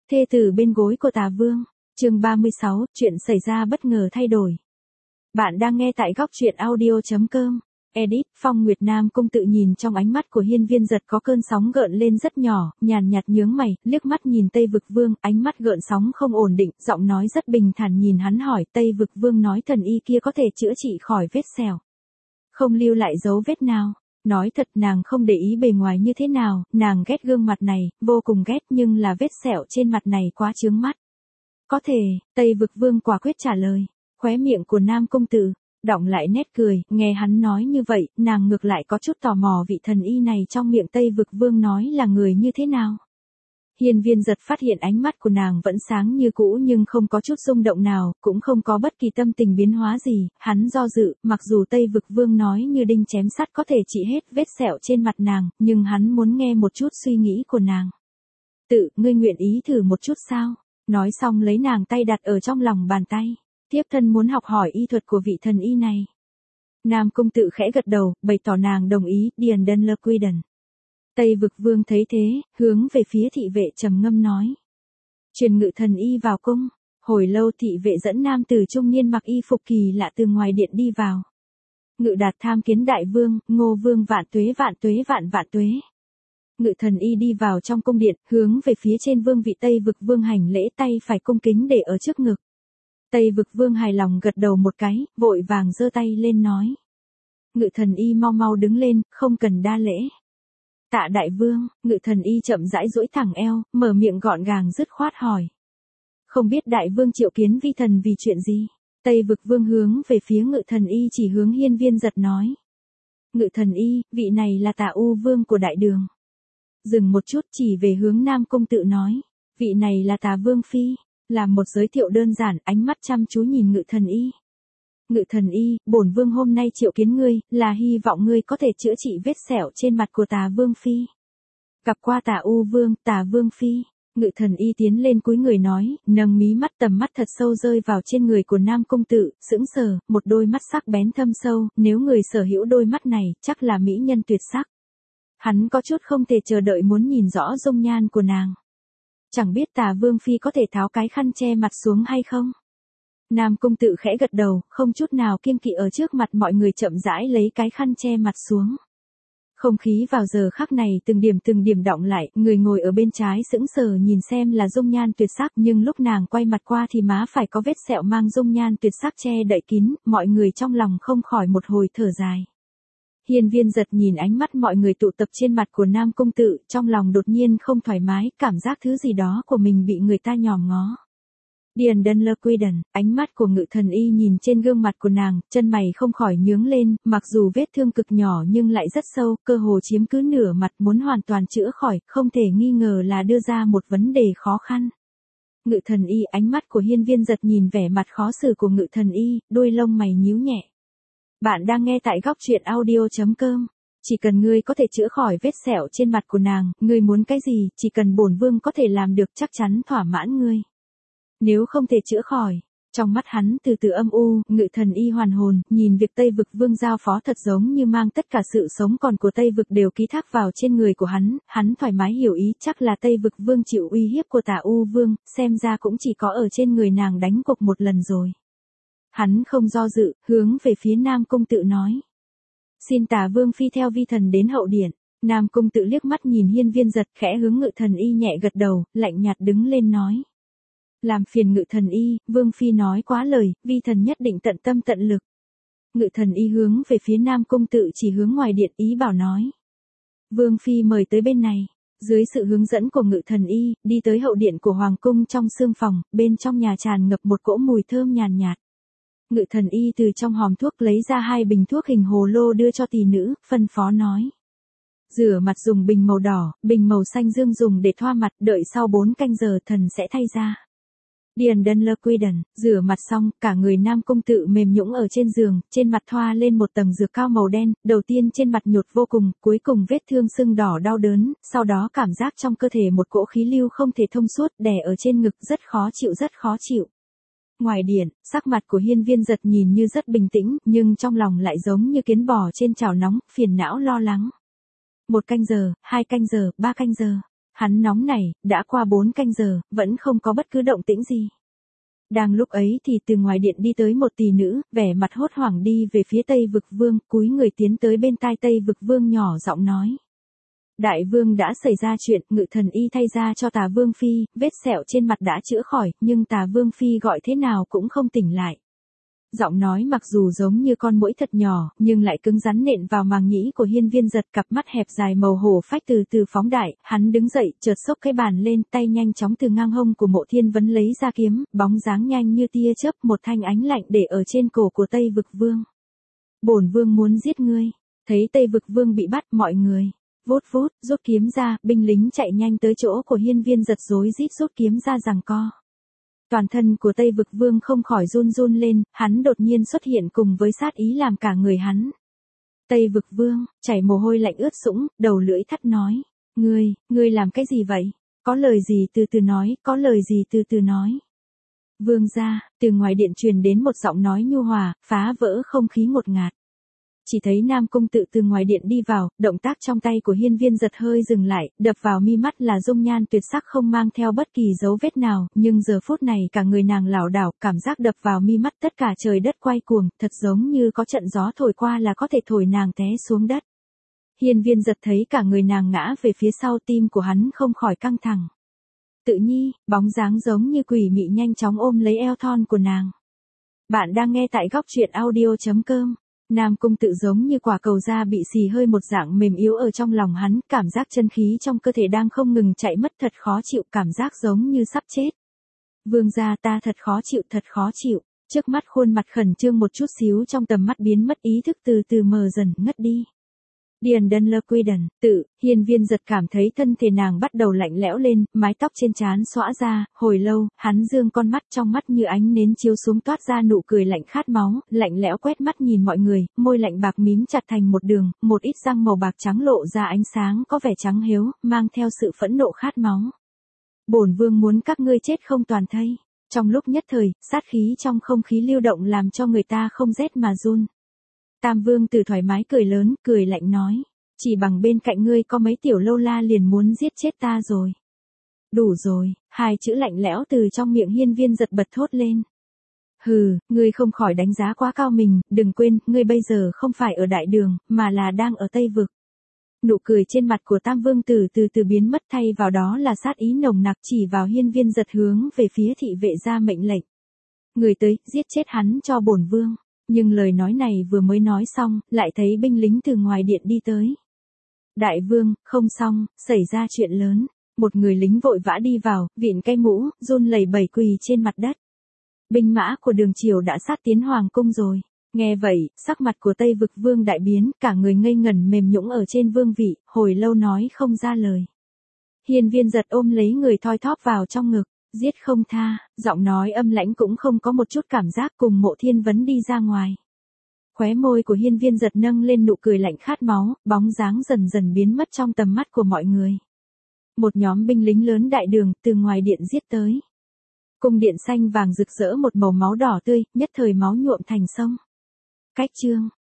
Thê tử bên gối của Tà Vương, chương 36, chuyện xảy ra bất ngờ thay đổi. Bạn đang nghe tại góc truyện audio.com. Edit, Phong Nguyệt Nam Cung tự nhìn trong ánh mắt của Hiên Viên Giật có cơn sóng gợn lên rất nhỏ, nhàn nhạt nhướng mày, liếc mắt nhìn Tây Vực Vương, ánh mắt gợn sóng không ổn định, giọng nói rất bình thản nhìn hắn hỏi, Tây Vực Vương nói thần y kia có thể chữa trị khỏi vết sẹo. Không lưu lại dấu vết nào. Nói thật nàng không để ý bề ngoài như thế nào, nàng ghét gương mặt này, vô cùng ghét nhưng là vết sẹo trên mặt này quá chướng mắt. Có thể, Tây Vực Vương quả quyết trả lời, khóe miệng của Nam Cung Tử đọng lại nét cười, nghe hắn nói như vậy, nàng ngược lại có chút tò mò vị thần y này trong miệng Tây Vực Vương nói là người như thế nào. Hiên Viên Giật phát hiện ánh mắt của nàng vẫn sáng như cũ nhưng không có chút rung động nào, cũng không có bất kỳ tâm tình biến hóa gì, hắn do dự, mặc dù Tây Vực Vương nói như đinh chém sắt có thể trị hết vết sẹo trên mặt nàng, nhưng hắn muốn nghe một chút suy nghĩ của nàng. Ngươi nguyện ý thử một chút sao? Nói xong lấy nàng tay đặt ở trong lòng bàn tay, thiếp thân muốn học hỏi y thuật của vị thần y này. Nam Cung Tự khẽ gật đầu, bày tỏ nàng đồng ý, Điền Đơn Lơ Quy Đần. Tây Vực Vương thấy thế, hướng về phía thị vệ trầm ngâm nói. Truyền Ngự thần y vào cung. Hồi lâu thị vệ dẫn nam tử trung niên mặc y phục kỳ lạ từ ngoài điện đi vào. Ngự Đạt tham kiến đại vương, Ngô Vương vạn tuế vạn tuế. Ngự thần y đi vào trong cung điện, hướng về phía trên vương vị Tây Vực Vương hành lễ, tay phải cung kính để ở trước ngực. Tây Vực Vương hài lòng gật đầu một cái, vội vàng giơ tay lên nói. Ngự thần y mau mau đứng lên, không cần đa lễ. Tạ đại vương. Ngự thần y chậm rãi duỗi thẳng eo, mở miệng gọn gàng dứt khoát hỏi. Không biết đại vương triệu kiến vi thần vì chuyện gì? Tây Vực Vương hướng về phía Ngự thần y chỉ hướng Hiên Viên Giật nói. Ngự thần y, vị này là Tà U Vương của đại đường. Dừng một chút chỉ về hướng Nam Cung Tự nói. Vị này là Tà Vương Phi. Làm một giới thiệu đơn giản, ánh mắt chăm chú nhìn Ngự thần y. Ngự thần y, bổn vương hôm nay triệu kiến ngươi, là hy vọng ngươi có thể chữa trị vết sẹo trên mặt của Tà Vương Phi. Gặp qua Tà U Vương, Tà Vương Phi. Ngự thần y tiến lên cúi người nói, nâng mí mắt, tầm mắt thật sâu rơi vào trên người của Nam Cung Tự, sững sờ, một đôi mắt sắc bén thâm sâu, nếu người sở hữu đôi mắt này, chắc là mỹ nhân tuyệt sắc. Hắn có chút không thể chờ đợi muốn nhìn rõ dung nhan của nàng. Chẳng biết Tà Vương Phi có thể tháo cái khăn che mặt xuống hay không? Nam Cung Tự khẽ gật đầu, không chút nào kiêng kỵ ở trước mặt mọi người chậm rãi lấy cái khăn che mặt xuống. Không khí vào giờ khắc này từng điểm đọng lại, người ngồi ở bên trái sững sờ nhìn xem là dung nhan tuyệt sắc, nhưng lúc nàng quay mặt qua thì má phải có vết sẹo mang dung nhan tuyệt sắc che đậy kín, mọi người trong lòng không khỏi một hồi thở dài. Hiên Viên Giật nhìn ánh mắt mọi người tụ tập trên mặt của Nam Cung Tự, trong lòng đột nhiên không thoải mái, cảm giác thứ gì đó của mình bị người ta nhòm ngó. Điền Đơn Lơ Quy Đần, ánh mắt của Ngự thần y nhìn trên gương mặt của nàng, chân mày không khỏi nhướng lên, mặc dù vết thương cực nhỏ nhưng lại rất sâu, cơ hồ chiếm cứ nửa mặt, muốn hoàn toàn chữa khỏi, không thể nghi ngờ là đưa ra một vấn đề khó khăn. Ngự thần y, ánh mắt của Hiên Viên Giật nhìn vẻ mặt khó xử của Ngự thần y, đôi lông mày nhíu nhẹ. Bạn đang nghe tại góc truyện audio.com. Chỉ cần ngươi có thể chữa khỏi vết sẹo trên mặt của nàng, ngươi muốn cái gì, chỉ cần bổn vương có thể làm được chắc chắn thỏa mãn ngươi. Nếu không thể chữa khỏi, trong mắt hắn từ từ âm u, Ngự thần y hoàn hồn, nhìn việc Tây Vực Vương giao phó thật giống như mang tất cả sự sống còn của Tây Vực đều ký thác vào trên người của hắn thoải mái hiểu ý, chắc là Tây Vực Vương chịu uy hiếp của Tà U Vương, xem ra cũng chỉ có ở trên người nàng đánh cuộc một lần rồi. Hắn không do dự, hướng về phía Nam Cung Tự nói. Xin Tà Vương Phi theo vi thần đến hậu điện. Nam Cung Tự liếc mắt nhìn Hiên Viên Giật, khẽ hướng Ngự thần y nhẹ gật đầu, lạnh nhạt đứng lên nói. Làm phiền Ngự thần y, Vương Phi nói quá lời, vi thần nhất định tận tâm tận lực. Ngự thần y hướng về phía Nam Cung Tự chỉ hướng ngoài điện, ý bảo nói. Vương Phi mời tới bên này. Dưới sự hướng dẫn của Ngự thần y, đi tới hậu điện của Hoàng cung trong sương phòng, bên trong nhà tràn ngập một cỗ mùi thơm nhàn nhạt. Ngự thần y từ trong hòm thuốc lấy ra 2 bình thuốc hình hồ lô đưa cho tỷ nữ, phân phó nói. Rửa mặt dùng bình màu đỏ, bình màu xanh dương dùng để thoa mặt, đợi sau 4 canh giờ thần sẽ thay ra. Điền Đơn Lơ Quy Đần, rửa mặt xong, cả người Nam Cung Tự mềm nhũn ở trên giường, trên mặt thoa lên một tầng dược cao màu đen, đầu tiên trên mặt nhột vô cùng, cuối cùng vết thương sưng đỏ đau đớn, sau đó cảm giác trong cơ thể một cỗ khí lưu không thể thông suốt đè ở trên ngực, rất khó chịu. Ngoài điện, sắc mặt của Hiên Viên Giật nhìn như rất bình tĩnh, nhưng trong lòng lại giống như kiến bò trên chảo nóng, phiền não lo lắng. 1 canh giờ, 2 canh giờ, 3 canh giờ. Hắn nóng nảy, đã qua 4 canh giờ, vẫn không có bất cứ động tĩnh gì. Đang lúc ấy thì từ ngoài điện đi tới một tỷ nữ, vẻ mặt hốt hoảng đi về phía Tây Vực Vương, cúi người tiến tới bên tai Tây Vực Vương nhỏ giọng nói. Đại vương đã xảy ra chuyện, Ngự Thần Y thay ra cho Tà Vương Phi, vết sẹo trên mặt đã chữa khỏi, nhưng Tà Vương Phi gọi thế nào cũng không tỉnh lại. Giọng nói mặc dù giống như con muỗi thật nhỏ, nhưng lại cứng rắn nện vào màng nhĩ của Hiên Viên Giật, cặp mắt hẹp dài màu hổ phách từ từ phóng đại, hắn đứng dậy, chợt xốc cái bàn lên, tay nhanh chóng từ ngang hông của Mộ Thiên Vấn lấy ra kiếm, bóng dáng nhanh như tia chớp, một thanh ánh lạnh để ở trên cổ của Tây Vực Vương. Bổn vương muốn giết ngươi. Thấy Tây Vực Vương bị bắt, mọi người vút vút, rút kiếm ra, binh lính chạy nhanh tới chỗ của Hiên Viên Giật rối rít rút kiếm ra giằng co. Toàn thân của Tây Vực Vương không khỏi run run lên, hắn đột nhiên xuất hiện cùng với sát ý làm cả người hắn. Tây Vực Vương, chảy mồ hôi lạnh ướt sũng, đầu lưỡi thắt nói. Ngươi làm cái gì vậy? Có lời gì từ từ nói, có lời gì từ từ nói. Vương gia, từ ngoài điện truyền đến một giọng nói nhu hòa, phá vỡ không khí ngột ngạt. Chỉ thấy Nam Cung Tự từ ngoài điện đi vào, động tác trong tay của Hiên Viên Giật hơi dừng lại, đập vào mi mắt là dung nhan tuyệt sắc không mang theo bất kỳ dấu vết nào, nhưng giờ phút này cả người nàng lảo đảo, cảm giác đập vào mi mắt tất cả trời đất quay cuồng, thật giống như có trận gió thổi qua là có thể thổi nàng té xuống đất. Hiên Viên Giật thấy cả người nàng ngã về phía sau, tim của hắn không khỏi căng thẳng. Tự nhi, bóng dáng giống như quỷ mị nhanh chóng ôm lấy eo thon của nàng. Bạn đang nghe tại góc truyện audio.com. Nam Cung Tự giống như quả cầu da bị xì hơi một dạng mềm yếu ở trong lòng hắn, cảm giác chân khí trong cơ thể đang không ngừng chạy mất, thật khó chịu, cảm giác giống như sắp chết. Vương gia, ta thật khó chịu. Trước mắt khuôn mặt khẩn trương một chút xíu, trong tầm mắt biến mất ý thức, từ từ mờ dần, ngất đi. Điền Đân Lơ Quy Đần, Tự, Hiên Viên Giật cảm thấy thân thể nàng bắt đầu lạnh lẽo lên, mái tóc trên trán xõa ra, hồi lâu, hắn dương con mắt, trong mắt như ánh nến chiếu xuống toát ra nụ cười lạnh khát máu, lạnh lẽo quét mắt nhìn mọi người, môi lạnh bạc mím chặt thành một đường, một ít răng màu bạc trắng lộ ra ánh sáng có vẻ trắng hiếu, mang theo sự phẫn nộ khát máu. Bổn vương muốn các ngươi chết không toàn thây. Trong lúc nhất thời, sát khí trong không khí lưu động làm cho người ta không rét mà run. Tam Vương Tử thoải mái cười lớn, cười lạnh nói. Chỉ bằng bên cạnh ngươi có mấy tiểu lâu la liền muốn giết chết ta rồi. Đủ rồi, hai chữ lạnh lẽo từ trong miệng Hiên Viên Giật bật thốt lên. Hừ, ngươi không khỏi đánh giá quá cao mình, đừng quên, ngươi bây giờ không phải ở đại đường, mà là đang ở Tây Vực. Nụ cười trên mặt của Tam Vương Tử từ từ biến mất, thay vào đó là sát ý nồng nặc, chỉ vào Hiên Viên Giật hướng về phía thị vệ ra mệnh lệnh. Người tới, giết chết hắn cho bổn vương. Nhưng lời nói này vừa mới nói xong, lại thấy binh lính từ ngoài điện đi tới. Đại vương, không xong, xảy ra chuyện lớn. Một người lính vội vã đi vào, vịn cây mũ, run lẩy bẩy quỳ trên mặt đất. Binh mã của Đường Triều đã sát tiến hoàng cung rồi. Nghe vậy, sắc mặt của Tây Vực Vương đại biến, cả người ngây ngẩn mềm nhũn ở trên vương vị, hồi lâu nói không ra lời. Hiên Viên Giật ôm lấy người thoi thóp vào trong ngực. Giết không tha, giọng nói âm lãnh cũng không có một chút cảm giác, cùng Mộ Thiên Vấn đi ra ngoài. Khóe môi của Hiên Viên Giật nâng lên nụ cười lạnh khát máu, bóng dáng dần dần biến mất trong tầm mắt của mọi người. Một nhóm binh lính lớn đại đường từ ngoài điện giết tới. Cung điện xanh vàng rực rỡ một màu máu đỏ tươi, nhất thời máu nhuộm thành sông. Cách chương